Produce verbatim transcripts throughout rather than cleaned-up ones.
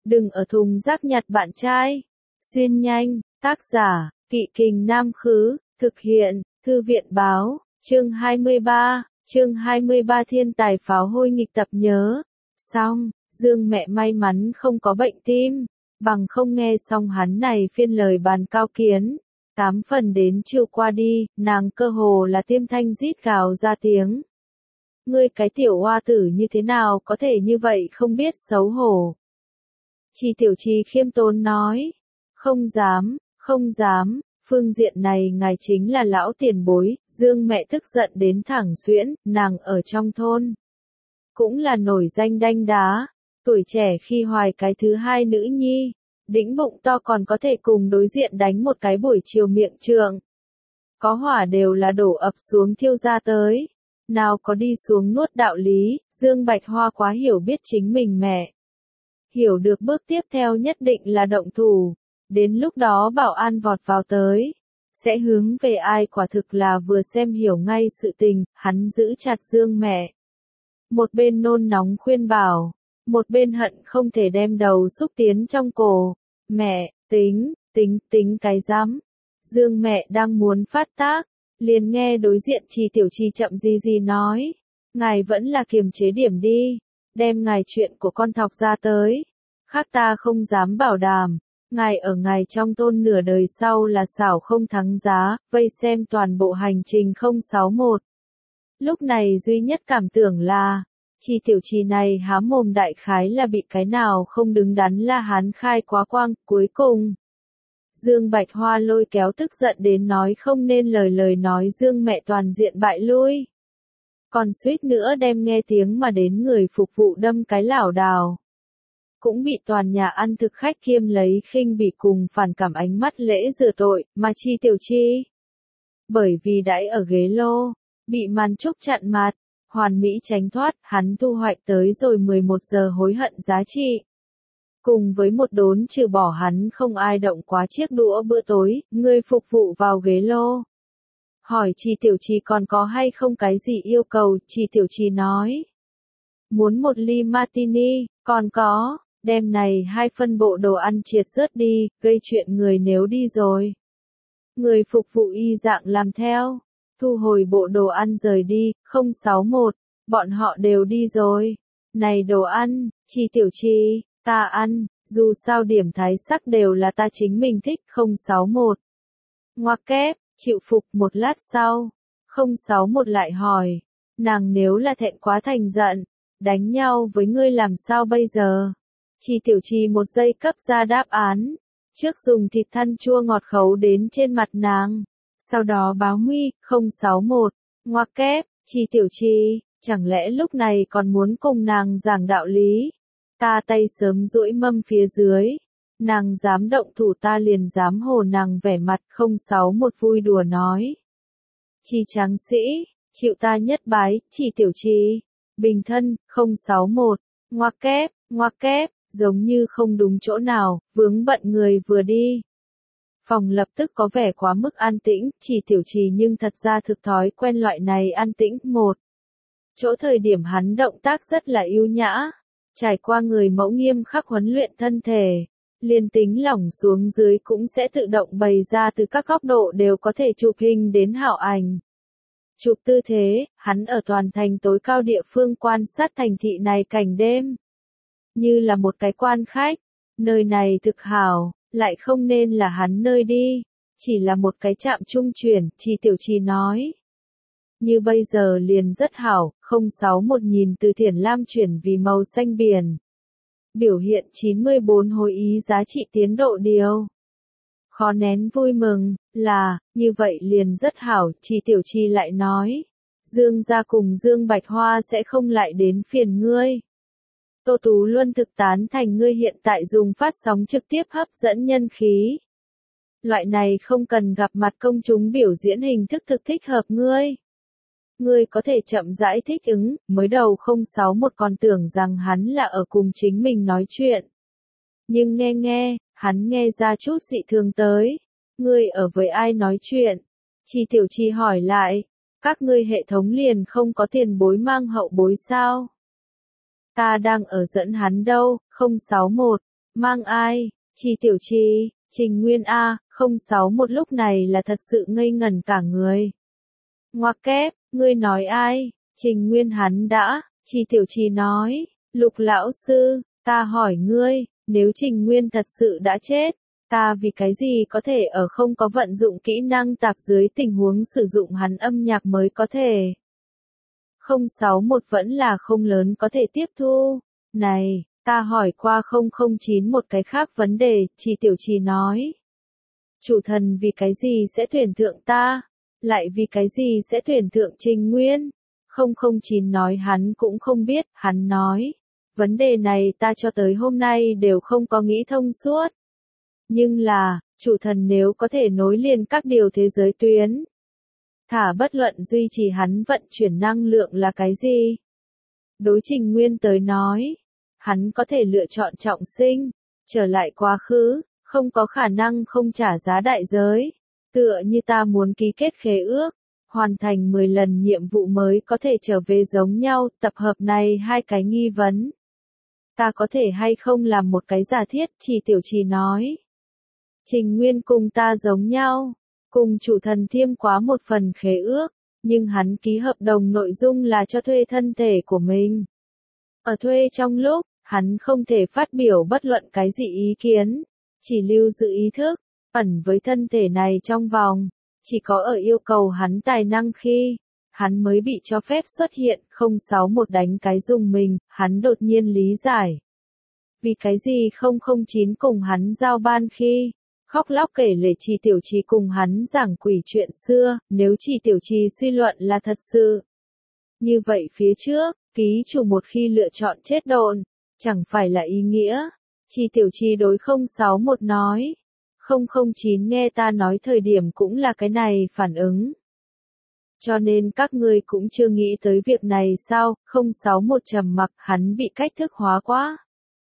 Đừng ở thùng rác nhặt bạn trai. Xuyên nhanh, tác giả, Kỵ Kình Nam Khứ, thực hiện, Thư viện Báo, chương hai mươi ba, chương hai mươi ba Thiên tài pháo hôi nghịch tập nhớ. Xong, Dương mẹ may mắn không có bệnh tim, bằng không nghe xong hắn này phiên lời bàn cao kiến. Tám phần đến chiều qua đi, nàng cơ hồ là tiêm thanh rít gào ra tiếng. Ngươi cái tiểu hoa tử như thế nào có thể như vậy không biết xấu hổ. Chi Tiểu Trì khiêm tốn nói. Không dám, không dám, phương diện này ngài chính là lão tiền bối. Dương mẹ tức giận đến thẳng xuyễn, nàng ở trong thôn. Cũng là nổi danh đanh đá, tuổi trẻ khi hoài cái thứ hai nữ nhi. Đĩnh bụng to còn có thể cùng đối diện đánh một cái buổi chiều miệng trượng. Có hỏa đều là đổ ập xuống thiêu ra tới. Nào có đi xuống nuốt đạo lý, Dương Bạch Hoa quá hiểu biết chính mình mẹ. Hiểu được bước tiếp theo nhất định là động thủ. Đến lúc đó bảo an vọt vào tới. Sẽ hướng về ai quả thực là vừa xem hiểu ngay sự tình, hắn giữ chặt Dương mẹ. Một bên nôn nóng khuyên bảo. Một bên hận không thể đem đầu xúc tiến trong cổ. Mẹ, tính, tính, tính cái rắm. Dương mẹ đang muốn phát tác. Liền nghe đối diện Chi Tiểu Trì chậm gì gì nói. Ngài vẫn là kiềm chế điểm đi. Đem ngài chuyện của con thọc ra tới. Khác ta không dám bảo đảm. Ngài ở ngài trong tôn nửa đời sau là xảo không thắng giá. Vây xem toàn bộ hành trình không sáu mốt. Lúc này duy nhất cảm tưởng là. Chi Tiểu Trì này há mồm đại khái là bị cái nào không đứng đắn là hán khai quá quang. Cuối cùng. Dương Bạch Hoa lôi kéo tức giận đến nói không nên lời lời nói Dương mẹ toàn diện bại lui. Còn suýt nữa đem nghe tiếng mà đến người phục vụ đâm cái lảo đảo. Cũng bị toàn nhà ăn thực khách kiêm lấy khinh bỉ cùng phản cảm ánh mắt lễ rửa tội, mà Chi Tiểu Chi. Bởi vì đãi ở ghế lô, bị màn trúc chặn mặt, hoàn mỹ tránh thoát, hắn thu hoạch tới rồi mười một giờ hối hận giá trị. Cùng với một đốn trừ bỏ hắn không ai động quá chiếc đũa bữa tối, người phục vụ vào ghế lô. Hỏi Chi Tiểu Trì còn có hay không cái gì yêu cầu, Chi Tiểu Trì nói. Muốn một ly martini, còn có, đem này hai phân bộ đồ ăn triệt rớt đi, gây chuyện người nếu đi rồi. Người phục vụ y dạng làm theo, thu hồi bộ đồ ăn rời đi, không sáu mốt, bọn họ đều đi rồi. Này đồ ăn, Chi Tiểu Trì. Ta ăn, dù sao điểm thái sắc đều là ta chính mình thích, không sáu mốt. Ngoặc kép, chịu phục một lát sau. không sáu mốt lại hỏi. Nàng nếu là thẹn quá thành giận, đánh nhau với ngươi làm sao bây giờ? Chi Tiểu Trì một giây cấp ra đáp án. Trước dùng thịt than chua ngọt khấu đến trên mặt nàng. Sau đó báo nguy, không sáu mốt. Ngoặc kép, Chi Tiểu Trì, chẳng lẽ lúc này còn muốn cùng nàng giảng đạo lý? Ta tay sớm duỗi mâm phía dưới. Nàng dám động thủ ta liền dám hồ nàng vẻ mặt không sáu một vui đùa nói. Chi tráng sĩ, chịu ta nhất bái, Chi Tiểu Trì. Bình thân, không sáu một. Ngoặc kép, ngoặc kép, giống như không đúng chỗ nào, vướng bận người vừa đi. Phòng lập tức có vẻ quá mức an tĩnh, Chi Tiểu Trì nhưng thật ra thực thói quen loại này an tĩnh. Một. Chỗ thời điểm hắn động tác rất là ưu nhã. Trải qua người mẫu nghiêm khắc huấn luyện thân thể, liền tính lỏng xuống dưới cũng sẽ tự động bày ra từ các góc độ đều có thể chụp hình đến hảo ảnh. Chụp tư thế, hắn ở toàn thành tối cao địa phương quan sát thành thị này cảnh đêm. Như là một cái quan khách, nơi này thực hảo, lại không nên là hắn nơi đi, chỉ là một cái trạm trung chuyển, Chi Tiểu Trì nói. Như bây giờ liền rất hảo, không sáu một nhìn từ thiển lam chuyển vì màu xanh biển. Biểu hiện chín mươi bốn hồi ý giá trị tiến độ điều. Khó nén vui mừng, là, như vậy liền rất hảo, Chi Tiểu Trì lại nói. Dương gia cùng Dương Bạch Hoa sẽ không lại đến phiền ngươi. Tô Tú luôn thực tán thành ngươi hiện tại dùng phát sóng trực tiếp hấp dẫn nhân khí. Loại này không cần gặp mặt công chúng biểu diễn hình thức thực thích hợp ngươi. Ngươi có thể chậm rãi thích ứng, mới đầu không sáu một còn tưởng rằng hắn là ở cùng chính mình nói chuyện. Nhưng nghe nghe, hắn nghe ra chút dị thường tới. Ngươi ở với ai nói chuyện? Chi Tiểu Trì hỏi lại, các ngươi hệ thống liền không có tiền bối mang hậu bối sao? Ta đang ở dẫn hắn đâu, không sáu một. Mang ai? Trì Tiểu Trì, Trình Nguyên A, không sáu một lúc này là thật sự ngây ngẩn cả người. Ngoặc kép, ngươi nói ai? Trình Nguyên hắn đã, Trì Tiểu Trì nói, Lục lão sư, ta hỏi ngươi, nếu Trình Nguyên thật sự đã chết, ta vì cái gì có thể ở không có vận dụng kỹ năng tạp dưới tình huống sử dụng hắn âm nhạc mới có thể. không sáu một vẫn là không lớn có thể tiếp thu. Này, ta hỏi qua không không chín một cái khác vấn đề, Trì Tiểu Trì nói. Chủ thần vì cái gì sẽ tuyển thượng ta? Lại vì cái gì sẽ tuyển thượng Trình Nguyên? không không chín nói hắn cũng không biết, hắn nói. Vấn đề này ta cho tới hôm nay đều không có nghĩ thông suốt. Nhưng là, chủ thần nếu có thể nối liền các điều thế giới tuyến. Thả bất luận duy trì hắn vận chuyển năng lượng là cái gì? Đối Trình Nguyên tới nói, hắn có thể lựa chọn trọng sinh, trở lại quá khứ, không có khả năng không trả giá đại giới. Tựa như ta muốn ký kết khế ước, hoàn thành mười lần nhiệm vụ mới có thể trở về giống nhau, tập hợp này hai cái nghi vấn. Ta có thể hay không làm một cái giả thiết, Trì Tiểu Trì nói. Trình Nguyên cùng ta giống nhau, cùng chủ thần thiêm quá một phần khế ước, nhưng hắn ký hợp đồng nội dung là cho thuê thân thể của mình. Ở thuê trong lúc, hắn không thể phát biểu bất luận cái gì ý kiến, chỉ lưu giữ ý thức, ẩn với thân thể này trong vòng, chỉ có ở yêu cầu hắn tài năng khi, hắn mới bị cho phép xuất hiện. Không sáu một đánh cái dùng mình, hắn đột nhiên lý giải. Vì cái gì không không chín cùng hắn giao ban khi, khóc lóc kể lể Trì Tiểu Trì cùng hắn giảng quỷ chuyện xưa, nếu Trì Tiểu Trì suy luận là thật sự. Như vậy phía trước, ký chủ một khi lựa chọn chết độn, chẳng phải là ý nghĩa. Trì Tiểu Trì đối không sáu một nói. không không chín nghe ta nói thời điểm cũng là cái này phản ứng. Cho nên các ngươi cũng chưa nghĩ tới việc này sao? không sáu một trầm mặc, hắn bị cách thức hóa quá.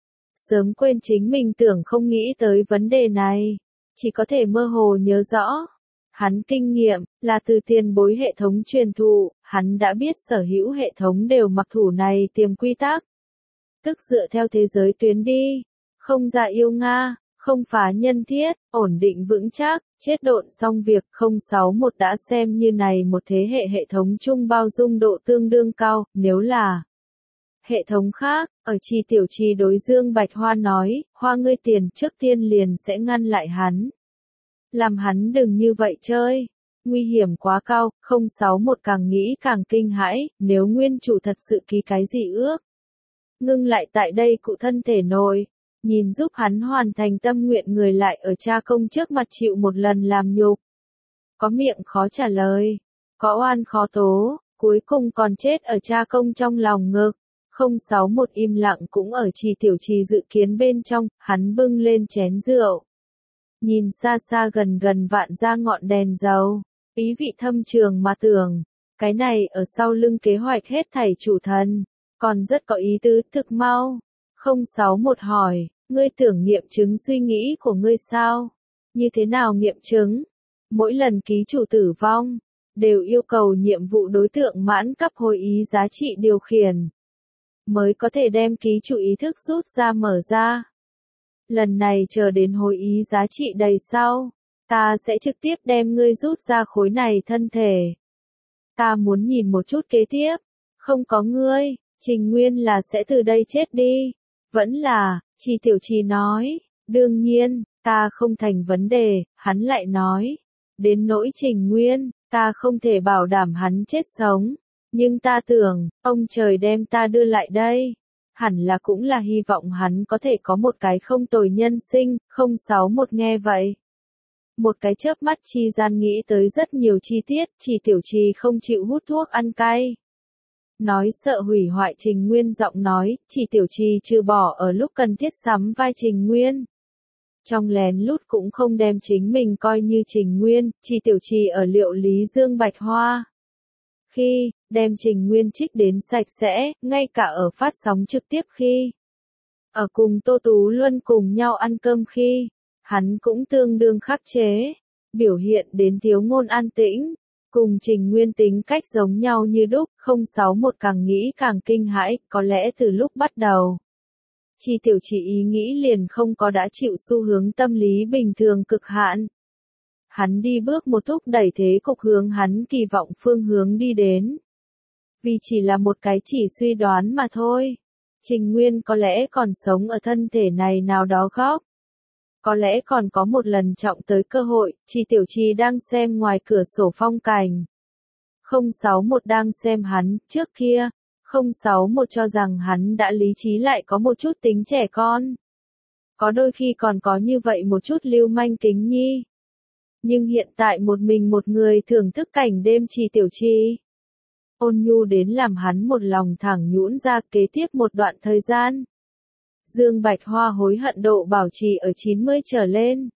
Sớm quên chính mình tưởng không nghĩ tới vấn đề này, chỉ có thể mơ hồ nhớ rõ. Hắn kinh nghiệm, là từ tiền bối hệ thống truyền thụ, hắn đã biết sở hữu hệ thống đều mặc thủ này tiềm quy tắc. Tức dựa theo thế giới tuyến đi, không dạ yêu Nga, không phá nhân thiết, ổn định vững chắc, chết độn xong việc. Không sáu một đã xem như này một thế hệ hệ thống chung bao dung độ tương đương cao, nếu là hệ thống khác, ở Trì Tiểu Trì đối Dương Bạch Hoa nói, hoa ngươi tiền trước tiên liền sẽ ngăn lại hắn. Làm hắn đừng như vậy chơi, nguy hiểm quá cao. Không sáu một càng nghĩ càng kinh hãi, nếu nguyên chủ thật sự ký cái gì ước. Ngưng lại tại đây cụ thân thể nội, nhìn giúp hắn hoàn thành tâm nguyện người lại ở cha công trước mặt chịu một lần làm nhục. Có miệng khó trả lời, có oan khó tố, cuối cùng còn chết ở cha công trong lòng ngực. không sáu một im lặng cũng ở Trì Tiểu Trì dự kiến bên trong, hắn bưng lên chén rượu. Nhìn xa xa gần gần vạn ra ngọn đèn dầu, ý vị thâm trường mà tưởng, cái này ở sau lưng kế hoạch hết thảy chủ thần, còn rất có ý tứ. Thực mau. không sáu một hỏi, ngươi tưởng nghiệm chứng suy nghĩ của ngươi sao? Như thế nào nghiệm chứng? Mỗi lần ký chủ tử vong, đều yêu cầu nhiệm vụ đối tượng mãn cấp hồi ý giá trị điều khiển, mới có thể đem ký chủ ý thức rút ra mở ra. Lần này chờ đến hồi ý giá trị đầy sau, ta sẽ trực tiếp đem ngươi rút ra khối này thân thể. Ta muốn nhìn một chút kế tiếp, không có ngươi, Trình Nguyên là sẽ từ đây chết đi. Vẫn là, Trì Tiểu Trì nói, đương nhiên, ta không thành vấn đề. Hắn lại nói, đến nỗi Trình Nguyên, ta không thể bảo đảm hắn chết sống, nhưng ta tưởng, ông trời đem ta đưa lại đây, hẳn là cũng là hy vọng hắn có thể có một cái không tồi nhân sinh. không sáu một nghe vậy, một cái chớp mắt chi gian nghĩ tới rất nhiều chi tiết. Trì Tiểu Trì không chịu hút thuốc ăn cay, nói sợ hủy hoại Trình Nguyên giọng nói. Trì Tiểu Trì trừ bỏ ở lúc cần thiết sắm vai Trình Nguyên, trong lén lút cũng không đem chính mình coi như Trình Nguyên. Trì Tiểu Trì ở liệu lý Dương Bạch Hoa khi, đem Trình Nguyên trích đến sạch sẽ, ngay cả ở phát sóng trực tiếp khi, ở cùng Tô Tú Luân cùng nhau ăn cơm khi, hắn cũng tương đương khắc chế, biểu hiện đến thiếu ngôn an tĩnh, cùng Trình Nguyên tính cách giống nhau như đúc. không sáu một càng nghĩ càng kinh hãi, có lẽ từ lúc bắt đầu, Chi Tiểu Trì ý nghĩ liền không có đã chịu xu hướng tâm lý bình thường cực hạn. Hắn đi bước một thúc đẩy thế cục hướng hắn kỳ vọng phương hướng đi đến. Vì chỉ là một cái chỉ suy đoán mà thôi. Trình Nguyên có lẽ còn sống ở thân thể này nào đó góc. Có lẽ còn có một lần trọng tới cơ hội, Chi Tiểu Trì đang xem ngoài cửa sổ phong cảnh. không sáu một đang xem hắn, trước kia, không sáu một cho rằng hắn đã lý trí lại có một chút tính trẻ con. Có đôi khi còn có như vậy một chút lưu manh kính nhi. Nhưng hiện tại một mình một người thưởng thức cảnh đêm Chi Tiểu Trì. Ôn nhu đến làm hắn một lòng thẳng nhũn ra kế tiếp một đoạn thời gian. Dương Bạch Hoa hối hận độ bảo trì ở chín mươi trở lên.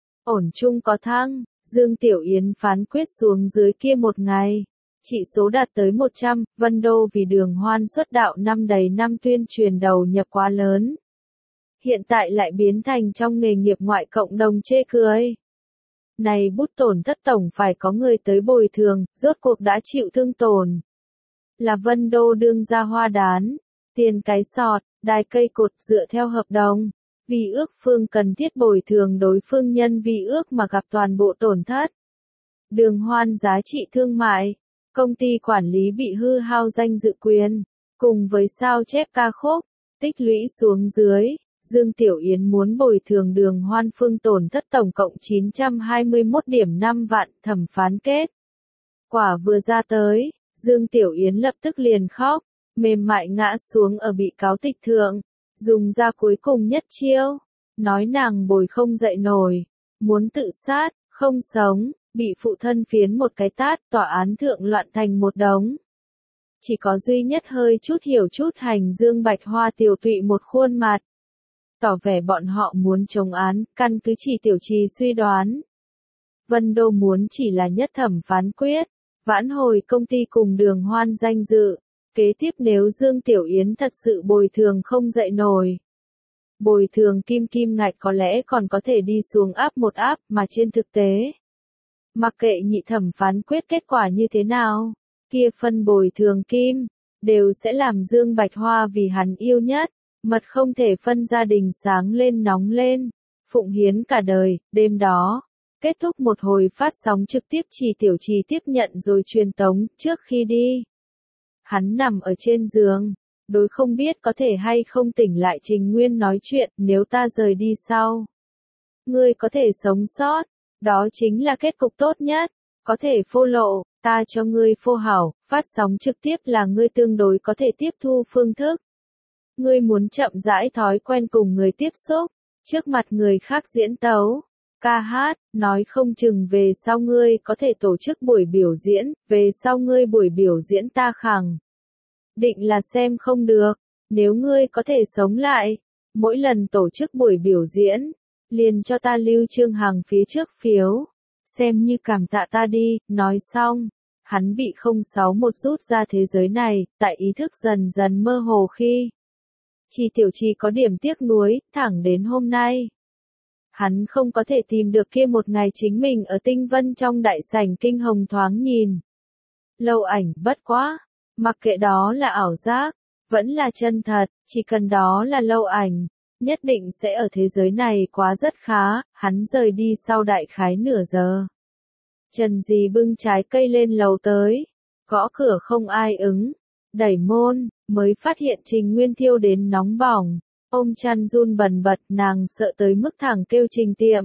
Ổn chung có thăng, Dương Tiểu Yến phán quyết xuống dưới kia một ngày. Chỉ số đạt tới một trăm, Vân Đô vì Đường Hoan xuất đạo năm đầy năm tuyên truyền đầu nhập quá lớn. Hiện tại lại biến thành trong nghề nghiệp ngoại cộng đồng chê cười. Này bút tổn thất tổng phải có người tới bồi thường, rốt cuộc đã chịu thương tổn. Là Vân Đô đương ra hoa đán, tiền cái sọt, đài cây cột dựa theo hợp đồng. Vì ước phương cần thiết bồi thường đối phương nhân vì ước mà gặp toàn bộ tổn thất. Đường Hoan giá trị thương mại, công ty quản lý bị hư hao danh dự quyền, cùng với sao chép ca khúc, tích lũy xuống dưới, Dương Tiểu Yến muốn bồi thường Đường Hoan phương tổn thất tổng cộng chín trăm hai mươi mốt điểm năm vạn, thẩm phán kết. Quả vừa ra tới, Dương Tiểu Yến lập tức liền khóc, mềm mại ngã xuống ở bị cáo tịch thượng, dùng ra cuối cùng nhất chiêu, nói nàng bồi không dậy nổi, muốn tự sát, không sống, bị phụ thân phiến một cái tát, tòa án thượng loạn thành một đống. Chỉ có duy nhất hơi chút hiểu chút hành Dương Bạch Hoa tiểu tụy một khuôn mặt. Tỏ vẻ bọn họ muốn chống án, căn cứ Chi Tiểu Trì suy đoán. Vân Đô muốn chỉ là nhất thẩm phán quyết, vãn hồi công ty cùng Đường Hoan danh dự. Kế tiếp nếu Dương Tiểu Yến thật sự bồi thường không dậy nổi. Bồi thường kim kim ngạch có lẽ còn có thể đi xuống áp một áp mà trên thực tế. Mặc kệ nhị thẩm phán quyết kết quả như thế nào, kia phân bồi thường kim, đều sẽ làm Dương Bạch Hoa vì hắn yêu nhất, mật không thể phân gia đình sáng lên nóng lên, phụng hiến cả đời, đêm đó. Kết thúc một hồi phát sóng trực tiếp Chi Tiểu Trì tiếp nhận rồi truyền tống, trước khi đi. Hắn nằm ở trên giường, đối không biết có thể hay không tỉnh lại Trình Nguyên nói chuyện, nếu ta rời đi sau. Ngươi có thể sống sót, đó chính là kết cục tốt nhất, có thể phô lộ, ta cho ngươi phô hảo, phát sóng trực tiếp là ngươi tương đối có thể tiếp thu phương thức. Ngươi muốn chậm rãi thói quen cùng người tiếp xúc, trước mặt người khác diễn tấu. Ca hát, nói không chừng về sau ngươi có thể tổ chức buổi biểu diễn, về sau ngươi buổi biểu diễn ta khẳng định là xem không được, nếu ngươi có thể sống lại, mỗi lần tổ chức buổi biểu diễn, liền cho ta lưu trương hàng phía trước phiếu, xem như cảm tạ ta đi, nói xong, hắn bị không sáu một rút ra thế giới này, tại ý thức dần dần mơ hồ khi. Chi Tiểu Trì có điểm tiếc nuối, thẳng đến hôm nay. Hắn không có thể tìm được kia một ngày chính mình ở tinh vân trong đại sảnh kinh hồng thoáng nhìn. Lâu ảnh, bất quá, mặc kệ đó là ảo giác, vẫn là chân thật, chỉ cần đó là lâu ảnh, nhất định sẽ ở thế giới này quá rất khá, hắn rời đi sau đại khái nửa giờ. Trần Dì bưng trái cây lên lầu tới, gõ cửa không ai ứng, đẩy môn, mới phát hiện Trình Nguyên thiêu đến nóng bỏng. Ôm chăn run bần bật, nàng sợ tới mức thẳng kêu Trình Tiệm.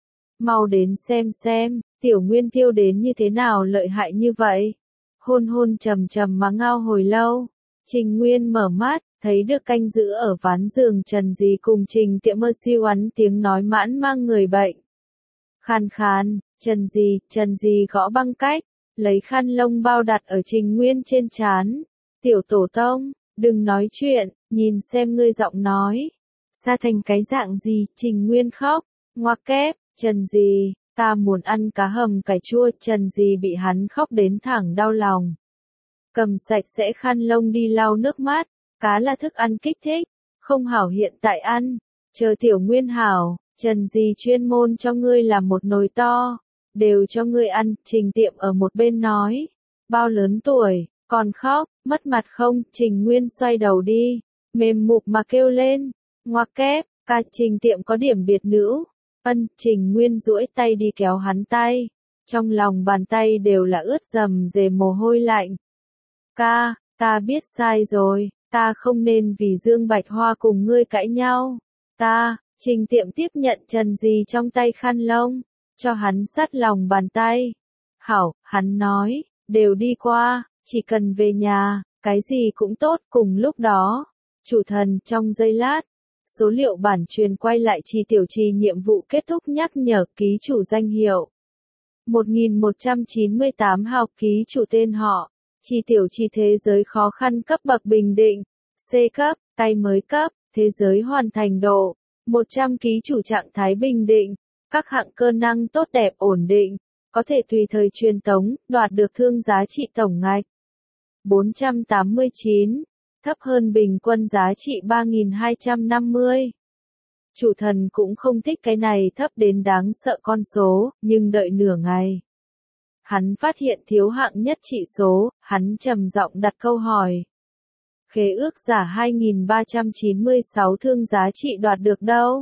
Mau đến xem xem, Tiểu Nguyên thiêu đến như thế nào lợi hại như vậy. Hôn hôn trầm trầm mà ngao hồi lâu. Trình Nguyên mở mắt, thấy được canh giữ ở ván giường Trần Dì cùng Trình Tiệm mơ siêu ắn tiếng nói mãn mang người bệnh. Khàn khàn, Trần Dì, Trần Dì gõ băng cách, lấy khăn lông bao đặt ở Trình Nguyên trên trán. Tiểu tổ tông, đừng nói chuyện, nhìn xem ngươi giọng nói. Xa thành cái dạng gì, Trình Nguyên khóc, ngoặc kép, Trần Dì, ta muốn ăn cá hầm cải chua, Trần Dì bị hắn khóc đến thẳng đau lòng. Cầm sạch sẽ khăn lông đi lau nước mắt, cá là thức ăn kích thích, không hảo hiện tại ăn, chờ Tiểu Nguyên hảo, Trần Dì chuyên môn cho ngươi làm một nồi to, đều cho ngươi ăn, Trình Tiệm ở một bên nói, bao lớn tuổi, còn khóc, mất mặt không, Trình Nguyên xoay đầu đi, mềm mục mà kêu lên, Ngoặc kép, ca Trình tiệm có điểm biệt nữ. Ân, Trình Nguyên duỗi tay đi kéo hắn tay. Trong lòng bàn tay đều là ướt rầm rề mồ hôi lạnh. Ca, ta biết sai rồi, ta không nên vì Dương Bạch Hoa cùng ngươi cãi nhau. Ta, Trình tiệm tiếp nhận Trần Di trong tay khăn lông, cho hắn sát lòng bàn tay. Hảo, hắn nói, đều đi qua, chỉ cần về nhà, cái gì cũng tốt. Cùng lúc đó, chủ thần trong giây lát, số liệu bản truyền quay lại Trì Tiểu Trì nhiệm vụ kết thúc nhắc nhở ký chủ danh hiệu. một nghìn một trăm chín mươi tám hào ký chủ tên họ, Trì Tiểu Trì thế giới khó khăn cấp bậc bình định, C cấp, tay mới cấp, thế giới hoàn thành độ, một trăm ký chủ trạng thái bình định, các hạng cơ năng tốt đẹp ổn định, có thể tùy thời truyền tống, đoạt được thương giá trị tổng ngạch. bốn trăm tám mươi chín, thấp hơn bình quân giá trị ba nghìn hai trăm năm mươi. Chủ thần cũng không thích cái này thấp đến đáng sợ con số, nhưng đợi nửa ngày. Hắn phát hiện thiếu hạng nhất trị số, hắn trầm giọng đặt câu hỏi. Khế ước giả hai nghìn ba trăm chín mươi sáu thương giá trị đoạt được đâu?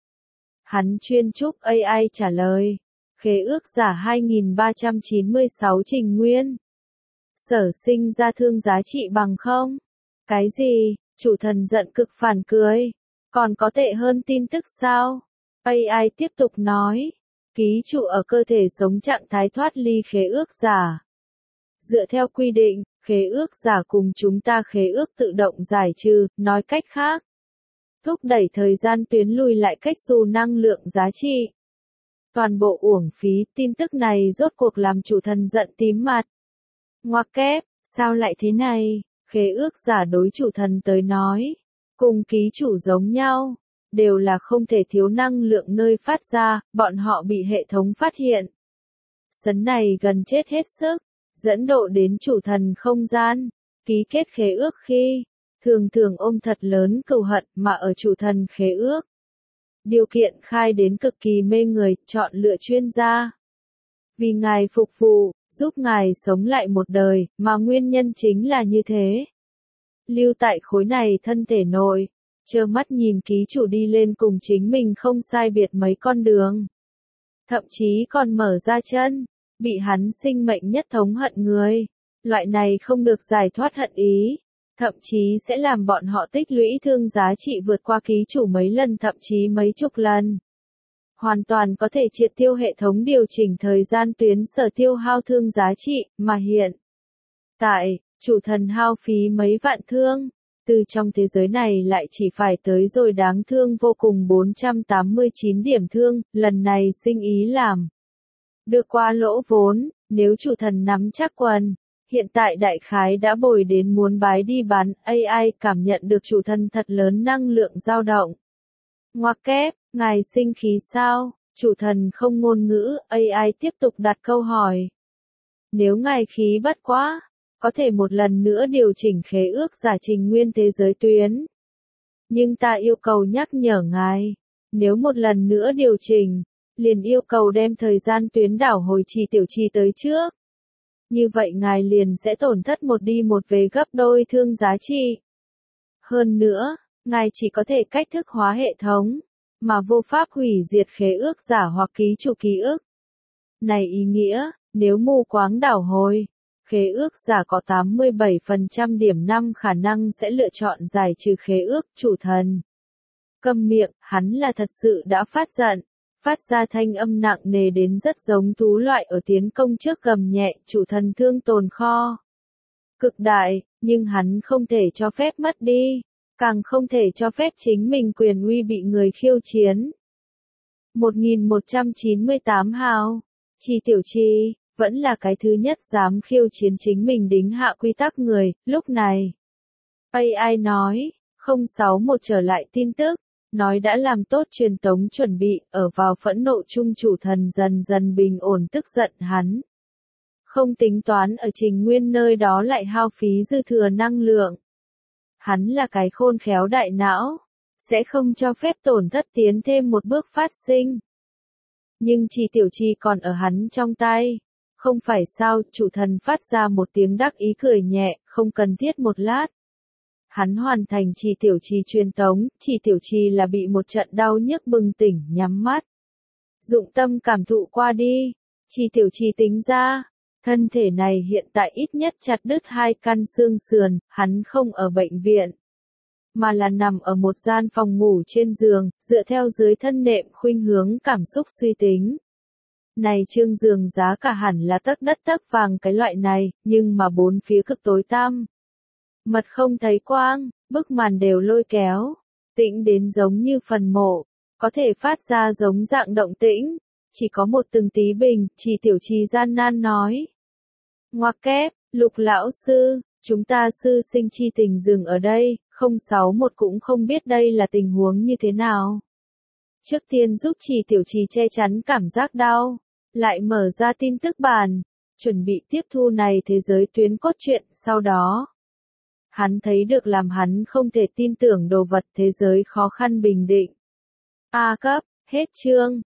Hắn chuyên chúc a i trả lời. Khế ước giả hai nghìn ba trăm chín mươi sáu Trình Nguyên. Sở sinh ra thương giá trị bằng không? Cái gì? Chủ thần giận cực phản cười. Còn có tệ hơn tin tức sao? a i tiếp tục nói. Ký chủ ở cơ thể sống trạng thái thoát ly khế ước giả. Dựa theo quy định, khế ước giả cùng chúng ta khế ước tự động giải trừ, nói cách khác. Thúc đẩy thời gian tuyến lùi lại cách xù năng lượng giá trị. Toàn bộ uổng phí, tin tức này rốt cuộc làm chủ thần giận tím mặt. Ngoặc kép, sao lại thế này? Khế ước giả đối chủ thần tới nói. Cùng ký chủ giống nhau. Đều là không thể thiếu năng lượng nơi phát ra, bọn họ bị hệ thống phát hiện. Sấn này gần chết hết sức. Dẫn độ đến chủ thần không gian. Ký kết khế ước khi. Thường thường ôm thật lớn cừu hận mà ở chủ thần khế ước. Điều kiện khai đến cực kỳ mê người, chọn lựa chuyên gia. Vì ngài phục vụ, giúp ngài sống lại một đời, mà nguyên nhân chính là như thế. Lưu tại khối này thân thể nội, trơ mắt nhìn ký chủ đi lên cùng chính mình không sai biệt mấy con đường. Thậm chí còn mở ra chân, bị hắn sinh mệnh nhất thống hận người. Loại này không được giải thoát hận ý. Thậm chí sẽ làm bọn họ tích lũy thương giá trị vượt qua ký chủ mấy lần thậm chí mấy chục lần. Hoàn toàn có thể triệt tiêu hệ thống điều chỉnh thời gian tuyến sở tiêu hao thương giá trị, mà hiện tại, chủ thần hao phí mấy vạn thương, từ trong thế giới này lại chỉ phải tới rồi đáng thương vô cùng bốn trăm tám mươi chín điểm thương, lần này sinh ý làm. Được qua lỗ vốn, nếu chủ thần nắm chắc quần. Hiện tại đại khái đã bồi đến muốn bái đi bán, a i cảm nhận được chủ thần thật lớn năng lượng dao động. Ngoặc kép, ngài sinh khí sao? Chủ thần không ngôn ngữ, a i tiếp tục đặt câu hỏi. Nếu ngài khí bất quá, có thể một lần nữa điều chỉnh khế ước giả Trình Nguyên thế giới tuyến. Nhưng ta yêu cầu nhắc nhở ngài, nếu một lần nữa điều chỉnh, liền yêu cầu đem thời gian tuyến đảo hồi Trì Tiểu Trì tới trước. Như vậy ngài liền sẽ tổn thất một đi một về gấp đôi thương giá trị. Hơn nữa, ngài chỉ có thể cách thức hóa hệ thống, mà vô pháp hủy diệt khế ước giả hoặc ký chủ ký ức. Này ý nghĩa, nếu mù quáng đảo hồi, khế ước giả có tám mươi bảy phần trăm điểm năm khả năng sẽ lựa chọn giải trừ khế ước chủ thần. Câm miệng, hắn là thật sự đã phát giận. Phát ra thanh âm nặng nề đến rất giống thú loại ở tiến công trước gầm nhẹ, chủ thần thương tồn kho. Cực đại, nhưng hắn không thể cho phép mất đi, càng không thể cho phép chính mình quyền uy bị người khiêu chiến. một nghìn một trăm chín mươi tám hào, Trì Tiểu Trì, vẫn là cái thứ nhất dám khiêu chiến chính mình đính hạ quy tắc người, lúc này. a i nói, không sáu một trở lại tin tức. Nói đã làm tốt truyền tống chuẩn bị, ở vào phẫn nộ chung chủ thần dần dần bình ổn tức giận hắn. Không tính toán ở Trình Nguyên nơi đó lại hao phí dư thừa năng lượng. Hắn là cái khôn khéo đại não, sẽ không cho phép tổn thất tiến thêm một bước phát sinh. Nhưng Trì Tiểu Trì còn ở hắn trong tay. Không phải sao, chủ thần phát ra một tiếng đắc ý cười nhẹ, không cần thiết một lát. Hắn hoàn thành Trì Tiểu Trì truyền tống, Trì Tiểu Trì là bị một trận đau nhức bừng tỉnh, nhắm mắt. Dụng tâm cảm thụ qua đi, Trì Tiểu Trì tính ra, thân thể này hiện tại ít nhất chặt đứt hai căn xương sườn, hắn không ở bệnh viện, mà là nằm ở một gian phòng ngủ trên giường, dựa theo dưới thân nệm khuynh hướng cảm xúc suy tính. Này trương giường giá cả hẳn là tấc đất tấc vàng cái loại này, nhưng mà bốn phía cực tối tăm. Mật không thấy quang, bức màn đều lôi kéo, tĩnh đến giống như phần mộ, có thể phát ra giống dạng động tĩnh, chỉ có một từng tí bình, Trì Tiểu Trì gian nan nói. Ngoặc kép, Lục lão sư, chúng ta sư sinh chi tình dừng ở đây, không sáu một cũng không biết đây là tình huống như thế nào. Trước tiên giúp Trì Tiểu Trì che chắn cảm giác đau, lại mở ra tin tức bàn, chuẩn bị tiếp thu này thế giới tuyến cốt truyện, sau đó. Hắn thấy được làm hắn không thể tin tưởng đồ vật thế giới khó khăn bình định. A cấp, hết chương.